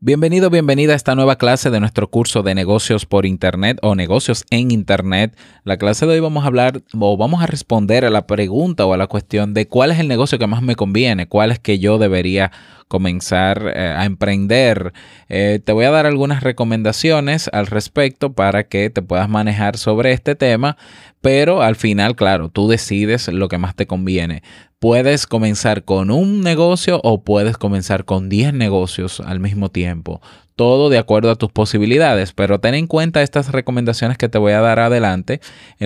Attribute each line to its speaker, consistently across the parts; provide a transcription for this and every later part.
Speaker 1: Bienvenido, bienvenida a esta nueva clase de nuestro curso de negocios por Internet o negocios en Internet. La clase de hoy vamos a hablar o vamos a responder a la pregunta o a la cuestión de cuál es el negocio que más me conviene, cuál es que yo debería comenzar a emprender. Te voy a dar algunas recomendaciones al respecto para que te puedas manejar sobre este tema, pero al final, claro, tú decides lo que más te conviene. Puedes comenzar con un negocio o puedes comenzar con 10 negocios al mismo tiempo. Todo de acuerdo a tus posibilidades, pero ten en cuenta estas recomendaciones que te voy a dar adelante,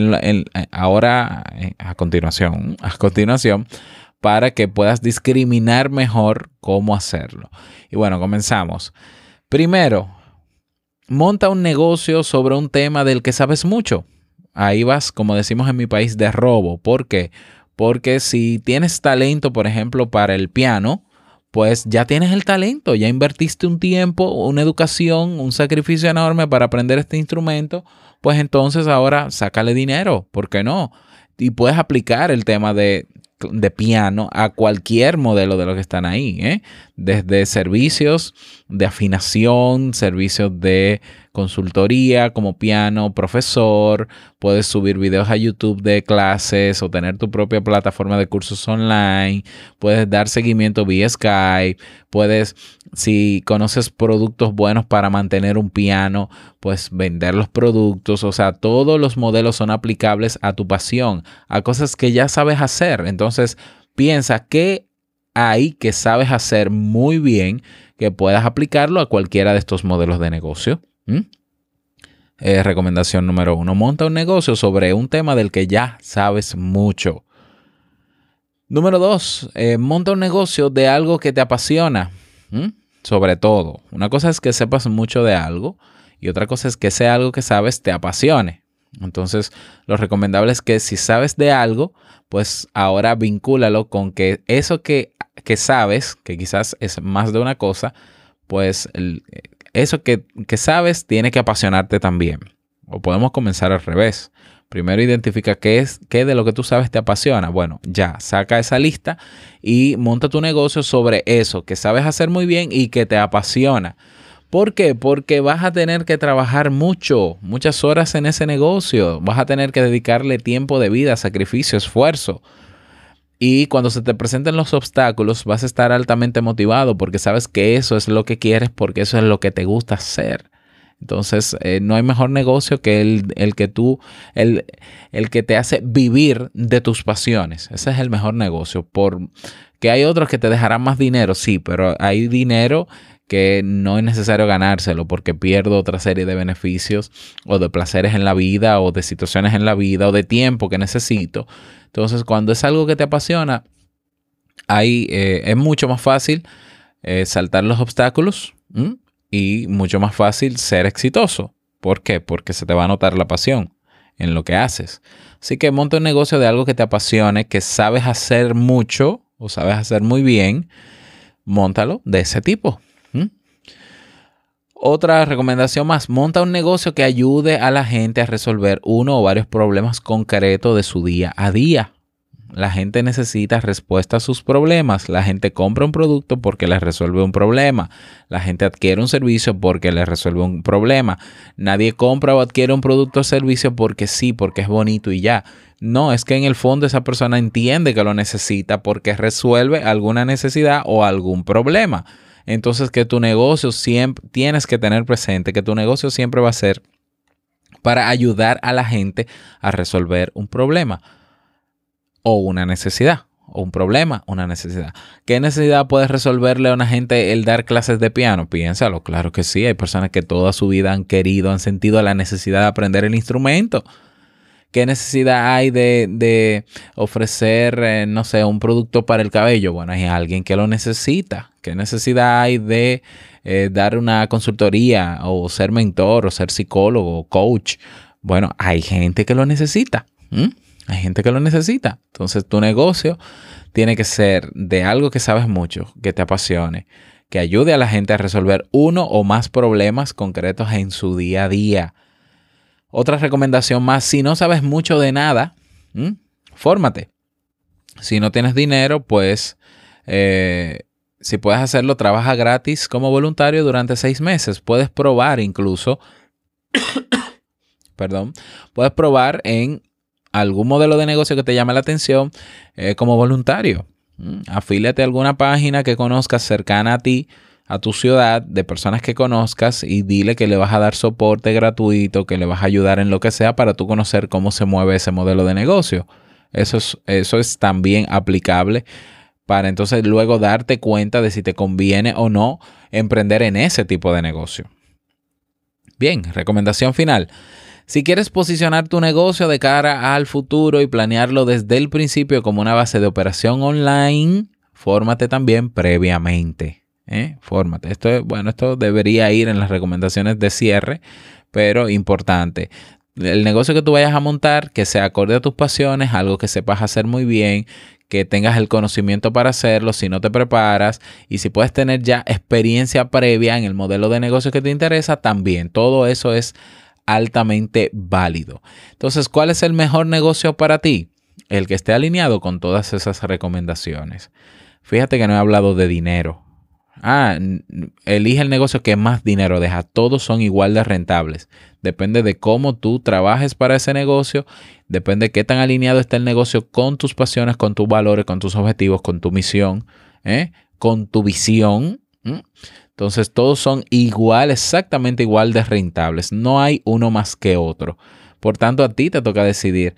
Speaker 1: a continuación, para que puedas discriminar mejor cómo hacerlo. Y bueno, comenzamos. Primero, monta un negocio sobre un tema del que sabes mucho. Ahí vas, como decimos en mi país, de robo. ¿Por qué? Porque si tienes talento, por ejemplo, para el piano, pues ya tienes el talento, ya invertiste un tiempo, una educación, un sacrificio enorme para aprender este instrumento, pues entonces ahora sácale dinero, ¿por qué no? Y puedes aplicar el tema de piano a cualquier modelo de lo que están ahí, ¿eh? Desde servicios de afinación, servicios de consultoría como piano, profesor, puedes subir videos a YouTube de clases o tener tu propia plataforma de cursos online, puedes dar seguimiento vía Skype, puedes, si conoces productos buenos para mantener un piano, pues vender los productos, o sea, todos los modelos son aplicables a tu pasión, a cosas que ya sabes hacer. Entonces, piensa qué hay que sabes hacer muy bien que puedas aplicarlo a cualquiera de estos modelos de negocio. Recomendación número 1. Monta un negocio sobre un tema del que ya sabes mucho. Número 2. Monta un negocio de algo que te apasiona. Sobre todo. Una cosa es que sepas mucho de algo y otra cosa es que sea algo que sabes te apasione. Entonces, lo recomendable es que si sabes de algo, pues ahora vincúlalo con que eso que sabes, que quizás es más de una cosa, pues eso que sabes tiene que apasionarte también. O podemos comenzar al revés. Primero identifica qué de lo que tú sabes te apasiona. Bueno, ya, saca esa lista y monta tu negocio sobre eso que sabes hacer muy bien y que te apasiona. ¿Por qué? Porque vas a tener que trabajar muchas horas en ese negocio. Vas a tener que dedicarle tiempo de vida, sacrificio, esfuerzo. Y cuando se te presenten los obstáculos, vas a estar altamente motivado porque sabes que eso es lo que quieres, porque eso es lo que te gusta hacer. Entonces, no hay mejor negocio que el que te hace vivir de tus pasiones. Ese es el mejor negocio. Que hay otros que te dejarán más dinero, sí, pero hay dinero que no es necesario ganárselo porque pierdo otra serie de beneficios o de placeres en la vida o de situaciones en la vida o de tiempo que necesito. Entonces, cuando es algo que te apasiona, ahí es mucho más fácil saltar los obstáculos y mucho más fácil ser exitoso. ¿Por qué? Porque se te va a notar la pasión en lo que haces. Así que monta un negocio de algo que te apasione, que sabes hacer mucho o sabes hacer muy bien, móntalo de ese tipo. Otra recomendación más, monta un negocio que ayude a la gente a resolver uno o varios problemas concretos de su día a día. La gente necesita respuesta a sus problemas. La gente compra un producto porque les resuelve un problema. La gente adquiere un servicio porque les resuelve un problema. Nadie compra o adquiere un producto o servicio porque sí, porque es bonito y ya. No, es que en el fondo esa persona entiende que lo necesita porque resuelve alguna necesidad o algún problema. Entonces, que tu negocio siempre, tienes que tener presente que tu negocio siempre va a ser para ayudar a la gente a resolver un problema o una necesidad, o un problema, una necesidad. ¿Qué necesidad puedes resolverle a una gente el dar clases de piano? Piénsalo, claro que sí. Hay personas que toda su vida han sentido la necesidad de aprender el instrumento. ¿Qué necesidad hay de ofrecer, no sé, un producto para el cabello? Bueno, hay alguien que lo necesita. ¿Qué necesidad hay de dar una consultoría o ser mentor o ser psicólogo o coach? Bueno, hay gente que lo necesita. Hay gente que lo necesita. Entonces, tu negocio tiene que ser de algo que sabes mucho, que te apasione, que ayude a la gente a resolver uno o más problemas concretos en su día a día. Otra recomendación más, si no sabes mucho de nada, fórmate. Si no tienes dinero, pues Si puedes hacerlo, trabaja gratis como voluntario durante 6 meses. Puedes probar incluso, perdón, puedes probar en algún modelo de negocio que te llame la atención como voluntario. Afíliate a alguna página que conozcas cercana a ti, a tu ciudad, de personas que conozcas, y dile que le vas a dar soporte gratuito, que le vas a ayudar en lo que sea para tú conocer cómo se mueve ese modelo de negocio. Eso es también aplicable para entonces luego darte cuenta de si te conviene o no emprender en ese tipo de negocio. Bien, recomendación final. Si quieres posicionar tu negocio de cara al futuro y planearlo desde el principio como una base de operación online, fórmate también previamente. Fórmate. Esto debería ir en las recomendaciones de cierre, pero importante. El negocio que tú vayas a montar, que sea acorde a tus pasiones, algo que sepas hacer muy bien, que tengas el conocimiento para hacerlo, si no te preparas, y si puedes tener ya experiencia previa en el modelo de negocio que te interesa, también. Todo eso es altamente válido. Entonces, ¿cuál es el mejor negocio para ti? El que esté alineado con todas esas recomendaciones. Fíjate que no he hablado de dinero. Elige el negocio que más dinero deja. Todos son igual de rentables. Depende de cómo tú trabajes para ese negocio. Depende de qué tan alineado está el negocio con tus pasiones, con tus valores, con tus objetivos, con tu misión, con tu visión. Entonces todos son igual, exactamente igual de rentables. No hay uno más que otro. Por tanto, a ti te toca decidir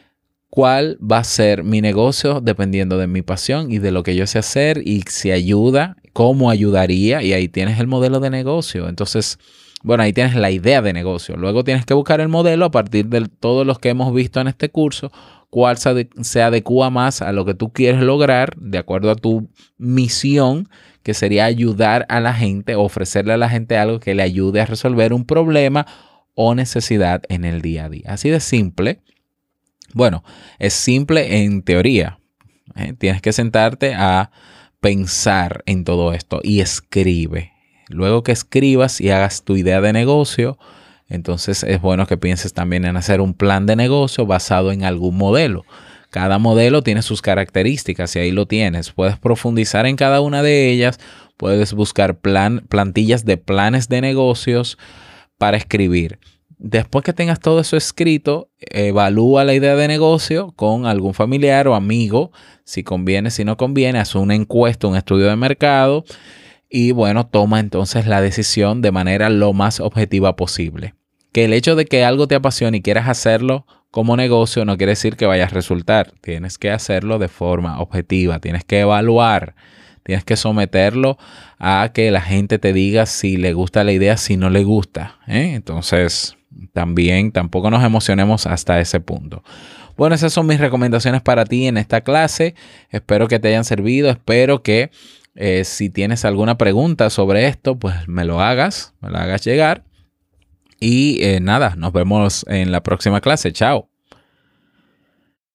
Speaker 1: cuál va a ser mi negocio dependiendo de mi pasión y de lo que yo sé hacer, y si ayuda, cómo ayudaría, y ahí tienes el modelo de negocio. Entonces, bueno, ahí tienes la idea de negocio. Luego tienes que buscar el modelo a partir de todos los que hemos visto en este curso, cuál se adecua más a lo que tú quieres lograr de acuerdo a tu misión, que sería ayudar a la gente, ofrecerle a la gente algo que le ayude a resolver un problema o necesidad en el día a día. Así de simple. Bueno, es simple en teoría. Tienes que sentarte a pensar en todo esto y escribe. Luego que escribas y hagas tu idea de negocio, entonces es bueno que pienses también en hacer un plan de negocio basado en algún modelo. Cada modelo tiene sus características y ahí lo tienes. Puedes profundizar en cada una de ellas. Puedes buscar plantillas de planes de negocios para escribir. Después que tengas todo eso escrito, evalúa la idea de negocio con algún familiar o amigo. Si conviene, si no conviene, haz una encuesta, un estudio de mercado. Y bueno, toma entonces la decisión de manera lo más objetiva posible. Que el hecho de que algo te apasione y quieras hacerlo como negocio no quiere decir que vaya a resultar. Tienes que hacerlo de forma objetiva. Tienes que evaluar. Tienes que someterlo a que la gente te diga si le gusta la idea, si no le gusta. Entonces, tampoco nos emocionemos hasta ese punto. Bueno, esas son mis recomendaciones para ti en esta clase. Espero que te hayan servido. Espero que si tienes alguna pregunta sobre esto, pues me la hagas llegar. Y nada, nos vemos en la próxima clase. Chao.